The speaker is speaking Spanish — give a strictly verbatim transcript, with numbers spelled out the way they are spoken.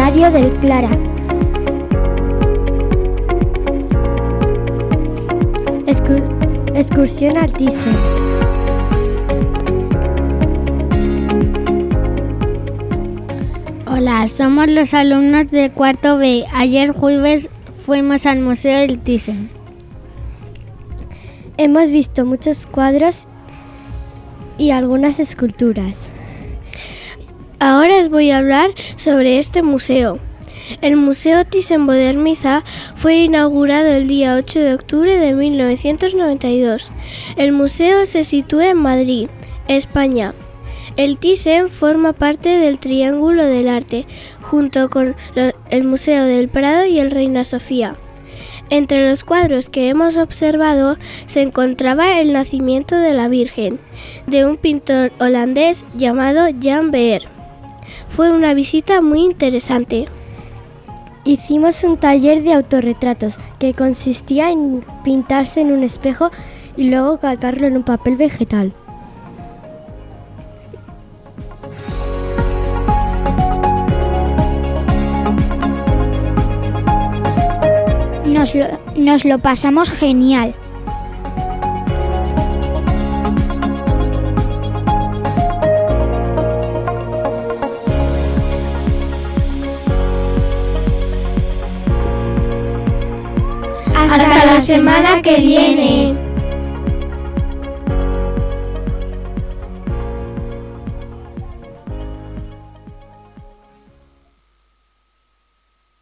Radio del Clara. Excu- excursión al Thyssen. Hola, somos los alumnos de cuarto B. Ayer jueves fuimos al Museo del Thyssen. Hemos visto muchos cuadros y algunas esculturas. Ahora os voy a hablar sobre este museo. El Museo Thyssen-Bornemisza fue inaugurado el día ocho de octubre de mil novecientos noventa y dos. El museo se sitúa en Madrid, España. El Thyssen forma parte del Triángulo del Arte, junto con el Museo del Prado y el Reina Sofía. Entre los cuadros que hemos observado se encontraba el nacimiento de la Virgen, de un pintor holandés llamado Jan Beer. Fue una visita muy interesante. Hicimos un taller de autorretratos que consistía en pintarse en un espejo y luego calcarlo en un papel vegetal. Nos lo, nos lo pasamos genial. Hasta la semana que viene.